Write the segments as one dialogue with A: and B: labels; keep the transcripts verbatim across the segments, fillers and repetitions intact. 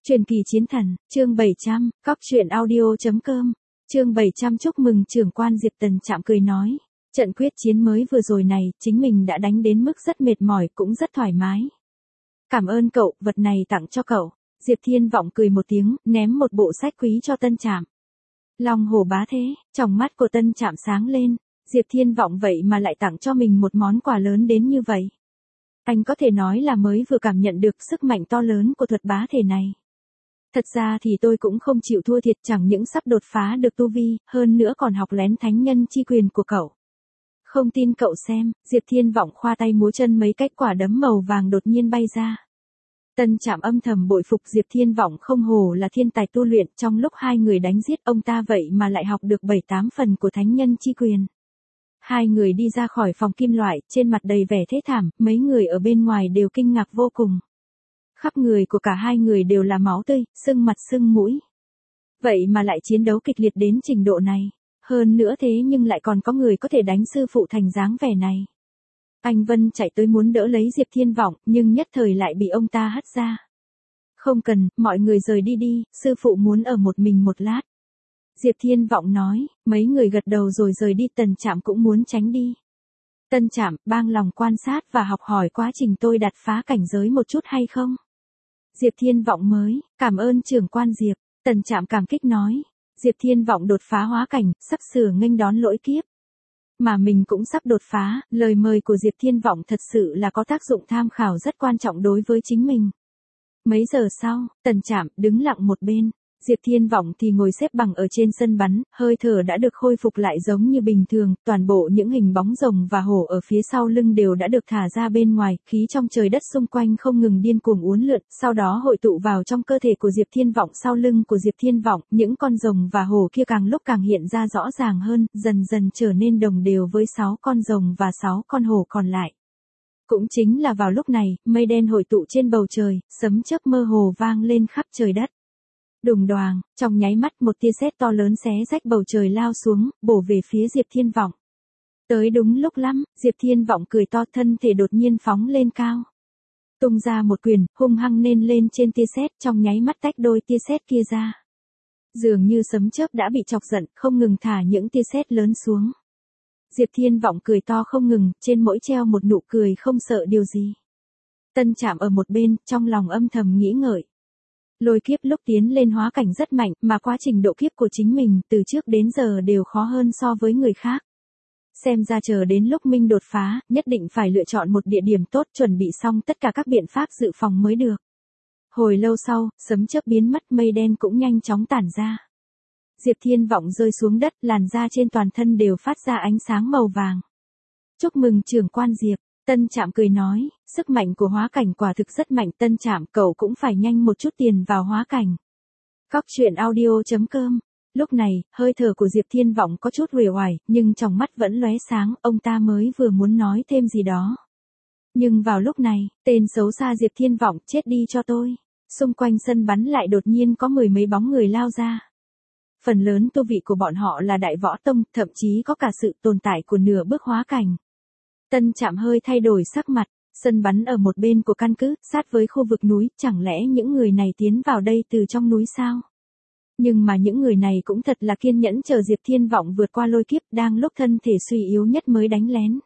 A: Truyền kỳ chiến thần, chương bảy trăm, cóc truyện audio chấm com, chương bảy trăm chúc mừng trưởng quan Diệp Tần Trạm cười nói. Trận quyết chiến mới vừa rồi này, chính mình đã đánh đến mức rất mệt mỏi cũng rất thoải mái. Cảm ơn cậu, vật này tặng cho cậu. Diệp Thiên Vọng cười một tiếng, ném một bộ sách quý cho Tân Trạm. Long Hổ Bá Thế, trong mắt của Tân Trạm sáng lên, Diệp Thiên Vọng vậy mà lại tặng cho mình một món quà lớn đến như vậy. Anh có thể nói là mới vừa cảm nhận được sức mạnh to lớn của thuật bá thể này. Thật ra thì tôi cũng không chịu thua thiệt, chẳng những sắp đột phá được tu vi, hơn nữa còn học lén thánh nhân chi quyền của cậu. Không tin cậu xem, Diệp Thiên Vọng khoa tay múa chân mấy cách quả đấm màu vàng đột nhiên bay ra. Tân Trạm âm thầm bội phục Diệp Thiên Vọng, không hổ là thiên tài tu luyện, trong lúc hai người đánh giết ông ta vậy mà lại học được bảy tám phần của thánh nhân chi quyền. Hai người đi ra khỏi phòng kim loại, trên mặt đầy vẻ thê thảm, mấy người ở bên ngoài đều kinh ngạc vô cùng. Khắp người của cả hai người đều là máu tươi, sưng mặt sưng mũi. Vậy mà lại chiến đấu kịch liệt đến trình độ này. Hơn nữa thế nhưng lại còn có người có thể đánh sư phụ thành dáng vẻ này. Anh Vân chạy tới muốn đỡ lấy Diệp Thiên Vọng, nhưng nhất thời lại bị ông ta hất ra. Không cần, mọi người rời đi đi, sư phụ muốn ở một mình một lát. Diệp Thiên Vọng nói, mấy người gật đầu rồi rời đi. Tần Trạm cũng muốn tránh đi. Tân Trạm, bang lòng quan sát và học hỏi quá trình tôi đột phá cảnh giới một chút hay không? Diệp Thiên Vọng mới, cảm ơn trưởng quan Diệp. Tần Trạm cảm kích nói. Diệp Thiên Vọng đột phá hóa cảnh, sắp sửa nghênh đón lỗi kiếp. Mà mình cũng sắp đột phá, lời mời của Diệp Thiên Vọng thật sự là có tác dụng tham khảo rất quan trọng đối với chính mình. Mấy giờ sau, Tần Trạm đứng lặng một bên. Diệp Thiên Vọng thì ngồi xếp bằng ở trên sân bắn, hơi thở đã được khôi phục lại giống như bình thường, toàn bộ những hình bóng rồng và hổ ở phía sau lưng đều đã được thả ra bên ngoài, khí trong trời đất xung quanh không ngừng điên cuồng uốn lượn, sau đó hội tụ vào trong cơ thể của Diệp Thiên Vọng. Sau lưng của Diệp Thiên Vọng, những con rồng và hổ kia càng lúc càng hiện ra rõ ràng hơn, dần dần trở nên đồng đều với sáu con rồng và sáu con hổ còn lại. Cũng chính là vào lúc này, mây đen hội tụ trên bầu trời, sấm chớp mơ hồ vang lên khắp trời đất. Đùng đoàng, trong nháy mắt một tia sét to lớn xé rách bầu trời lao xuống, bổ về phía Diệp Thiên Vọng. Tới đúng lúc lắm, Diệp Thiên Vọng cười to, thân thể đột nhiên phóng lên cao. Tung ra một quyền, hung hăng nên lên trên tia sét, trong nháy mắt tách đôi tia sét kia ra. Dường như sấm chớp đã bị chọc giận, không ngừng thả những tia sét lớn xuống. Diệp Thiên Vọng cười to không ngừng, trên mỗi treo một nụ cười không sợ điều gì. Tân Trạm ở một bên, trong lòng âm thầm nghĩ ngợi. Lôi kiếp lúc tiến lên hóa cảnh rất mạnh, mà quá trình độ kiếp của chính mình từ trước đến giờ đều khó hơn so với người khác. Xem ra chờ đến lúc mình đột phá, nhất định phải lựa chọn một địa điểm tốt, chuẩn bị xong tất cả các biện pháp dự phòng mới được. Hồi lâu sau, sấm chớp biến mất, mây đen cũng nhanh chóng tản ra. Diệp Thiên Vọng rơi xuống đất, làn da trên toàn thân đều phát ra ánh sáng màu vàng. Chúc mừng trưởng quan Diệp. Tân Trạm cười nói, sức mạnh của hóa cảnh quả thực rất mạnh. Tân Trạm, cậu cũng phải nhanh một chút tiền vào hóa cảnh. Cóc truyện audio chấm com. Lúc này, hơi thở của Diệp Thiên Vọng có chút uể oải, nhưng trong mắt vẫn lóe sáng, ông ta mới vừa muốn nói thêm gì đó. Nhưng vào lúc này, tên xấu xa Diệp Thiên Vọng, chết đi cho tôi. Xung quanh sân bắn lại đột nhiên có mười mấy bóng người lao ra. Phần lớn tu vị của bọn họ là đại võ tông, thậm chí có cả sự tồn tại của nửa bước hóa cảnh. Tân Trạm hơi thay đổi sắc mặt, sân bắn ở một bên của căn cứ, sát với khu vực núi, chẳng lẽ những người này tiến vào đây từ trong núi sao? Nhưng mà những người này cũng thật là kiên nhẫn chờ Diệp Thiên Vọng vượt qua lôi kiếp, đang lúc thân thể suy yếu nhất mới đánh lén.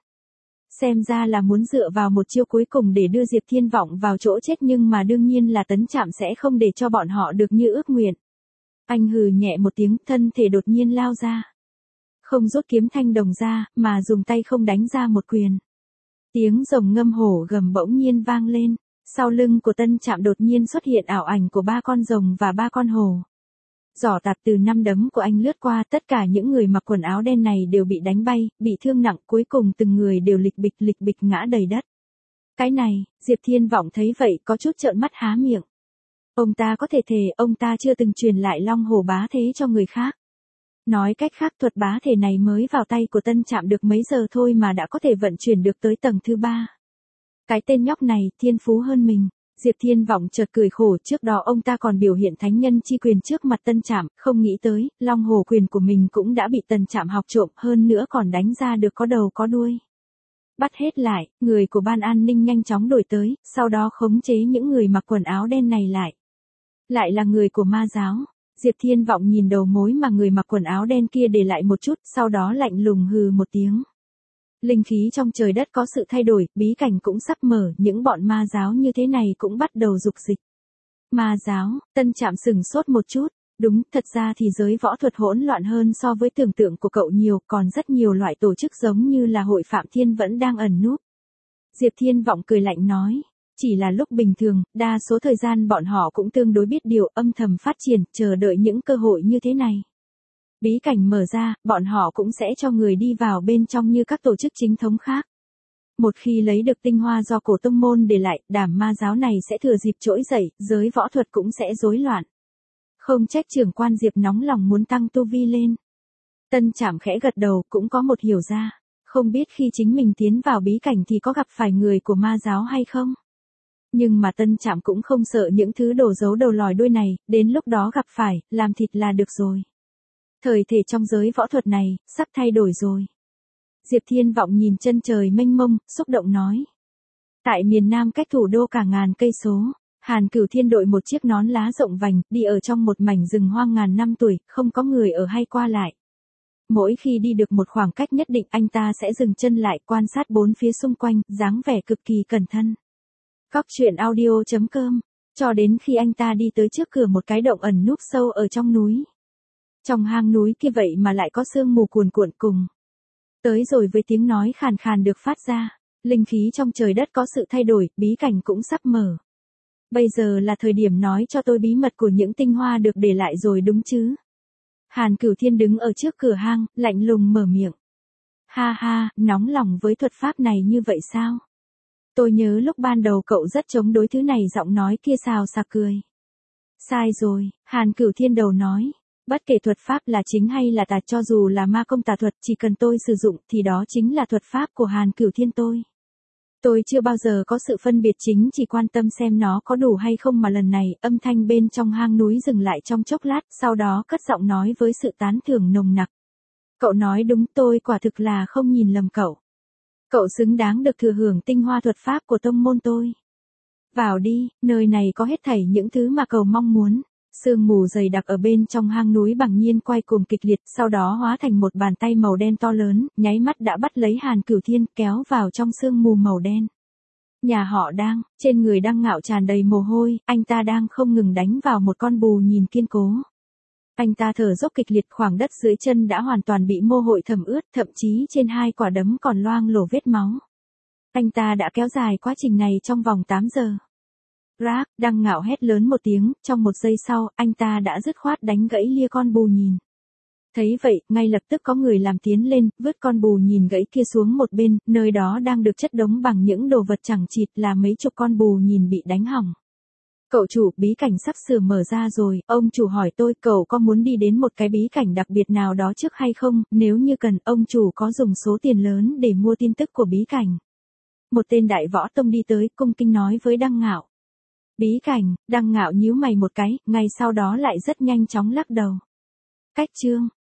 A: Xem ra là muốn dựa vào một chiêu cuối cùng để đưa Diệp Thiên Vọng vào chỗ chết, nhưng mà đương nhiên là Tấn Trạm sẽ không để cho bọn họ được như ước nguyện. Anh hừ nhẹ một tiếng, thân thể đột nhiên lao ra. Không rút kiếm thanh đồng ra, mà dùng tay không đánh ra một quyền. Tiếng rồng ngâm hổ gầm bỗng nhiên vang lên, sau lưng của Tân Trạm đột nhiên xuất hiện ảo ảnh của ba con rồng và ba con hổ. Giỏ tạt từ năm đấm của anh lướt qua, tất cả những người mặc quần áo đen này đều bị đánh bay, bị thương nặng, cuối cùng từng người đều lịch bịch lịch bịch ngã đầy đất. Cái này, Diệp Thiên Vọng thấy vậy có chút trợn mắt há miệng. Ông ta có thể thề, ông ta chưa từng truyền lại Long Hổ Bá Thế cho người khác. Nói cách khác, thuật bá thể này mới vào tay của Tân Trạm được mấy giờ thôi mà đã có thể vận chuyển được tới tầng thứ ba. Cái tên nhóc này, thiên phú hơn mình. Diệp Thiên Vọng chợt cười khổ, trước đó ông ta còn biểu hiện thánh nhân chi quyền trước mặt Tân Trạm, không nghĩ tới, Long Hổ quyền của mình cũng đã bị Tân Trạm học trộm, hơn nữa còn đánh ra được có đầu có đuôi. Bắt hết lại, người của ban an ninh nhanh chóng đuổi tới, sau đó khống chế những người mặc quần áo đen này lại. Lại là người của ma giáo. Diệp Thiên Vọng nhìn đầu mối mà người mặc quần áo đen kia để lại một chút, sau đó lạnh lùng hừ một tiếng. Linh khí trong trời đất có sự thay đổi, bí cảnh cũng sắp mở, những bọn ma giáo như thế này cũng bắt đầu dục dịch. Ma giáo, Tân Trạm sừng sốt một chút. Đúng, thật ra thì giới võ thuật hỗn loạn hơn so với tưởng tượng của cậu nhiều, còn rất nhiều loại tổ chức giống như là hội Phạm Thiên vẫn đang ẩn núp. Diệp Thiên Vọng cười lạnh nói, chỉ là lúc bình thường, đa số thời gian bọn họ cũng tương đối biết điều, âm thầm phát triển, chờ đợi những cơ hội như thế này. Bí cảnh mở ra, bọn họ cũng sẽ cho người đi vào bên trong như các tổ chức chính thống khác. Một khi lấy được tinh hoa do cổ tông môn để lại, đám ma giáo này sẽ thừa dịp trỗi dậy, giới võ thuật cũng sẽ rối loạn. Không trách trưởng quan Diệp nóng lòng muốn tăng tu vi lên. Tân Trạm khẽ gật đầu, cũng có một hiểu ra. Không biết khi chính mình tiến vào bí cảnh thì có gặp phải người của ma giáo hay không? Nhưng mà Tân Trạm cũng không sợ những thứ đổ giấu đầu lòi đuôi này, đến lúc đó gặp phải, làm thịt là được rồi. Thời thể trong giới võ thuật này, sắp thay đổi rồi. Diệp Thiên Vọng nhìn chân trời mênh mông, xúc động nói. Tại miền Nam cách thủ đô cả ngàn cây số, Hàn Cửu Thiên đội một chiếc nón lá rộng vành, đi ở trong một mảnh rừng hoang ngàn năm tuổi, không có người ở hay qua lại. Mỗi khi đi được một khoảng cách nhất định anh ta sẽ dừng chân lại quan sát bốn phía xung quanh, dáng vẻ cực kỳ cẩn thận. Cóc truyện audio chấm com, cho đến khi anh ta đi tới trước cửa một cái động ẩn núp sâu ở trong núi. Trong hang núi kia vậy mà lại có sương mù cuồn cuộn cùng. Tới rồi với tiếng nói khàn khàn được phát ra, linh khí trong trời đất có sự thay đổi, bí cảnh cũng sắp mở. Bây giờ là thời điểm nói cho tôi bí mật của những tinh hoa được để lại rồi đúng chứ? Hàn Cửu Thiên đứng ở trước cửa hang, lạnh lùng mở miệng. Ha ha, nóng lòng với thuật pháp này như vậy sao? Tôi nhớ lúc ban đầu cậu rất chống đối thứ này, giọng nói kia xào xạc cười. Sai rồi, Hàn Cửu Thiên đầu nói. Bất kể thuật pháp là chính hay là tà, cho dù là ma công tà thuật, chỉ cần tôi sử dụng thì đó chính là thuật pháp của Hàn Cửu Thiên tôi. Tôi chưa bao giờ có sự phân biệt chính, chỉ quan tâm xem nó có đủ hay không, mà lần này âm thanh bên trong hang núi dừng lại trong chốc lát, sau đó cất giọng nói với sự tán thưởng nồng nặc. Cậu nói đúng, tôi quả thực là không nhìn lầm cậu. Cậu xứng đáng được thừa hưởng tinh hoa thuật pháp của tông môn tôi. Vào đi, nơi này có hết thảy những thứ mà cậu mong muốn. Sương mù dày đặc ở bên trong hang núi bằng nhiên quay cuồng kịch liệt, sau đó hóa thành một bàn tay màu đen to lớn, nháy mắt đã bắt lấy Hàn Cửu Thiên, kéo vào trong sương mù màu đen. Nhà họ Đang, trên người Đang Ngạo tràn đầy mồ hôi, anh ta đang không ngừng đánh vào một con bù nhìn kiên cố. Anh ta thở dốc kịch liệt, khoảng đất dưới chân đã hoàn toàn bị mồ hôi thấm ướt, thậm chí trên hai quả đấm còn loang lổ vết máu. Anh ta đã kéo dài quá trình này trong vòng tám giờ. Rác, Đăng Ngạo hét lớn một tiếng, trong một giây sau, anh ta đã dứt khoát đánh gãy lia con bù nhìn. Thấy vậy, ngay lập tức có người làm tiến lên, vứt con bù nhìn gãy kia xuống một bên, nơi đó đang được chất đống bằng những đồ vật chẳng chịt, là mấy chục con bù nhìn bị đánh hỏng. Cậu chủ, bí cảnh sắp sửa mở ra rồi, ông chủ hỏi tôi cậu có muốn đi đến một cái bí cảnh đặc biệt nào đó trước hay không, nếu như cần, ông chủ có dùng số tiền lớn để mua tin tức của bí cảnh. Một tên đại võ tông đi tới, cung kính nói với Đăng Ngạo. Bí cảnh, Đăng Ngạo nhíu mày một cái, ngay sau đó lại rất nhanh chóng lắc đầu. Cách chương,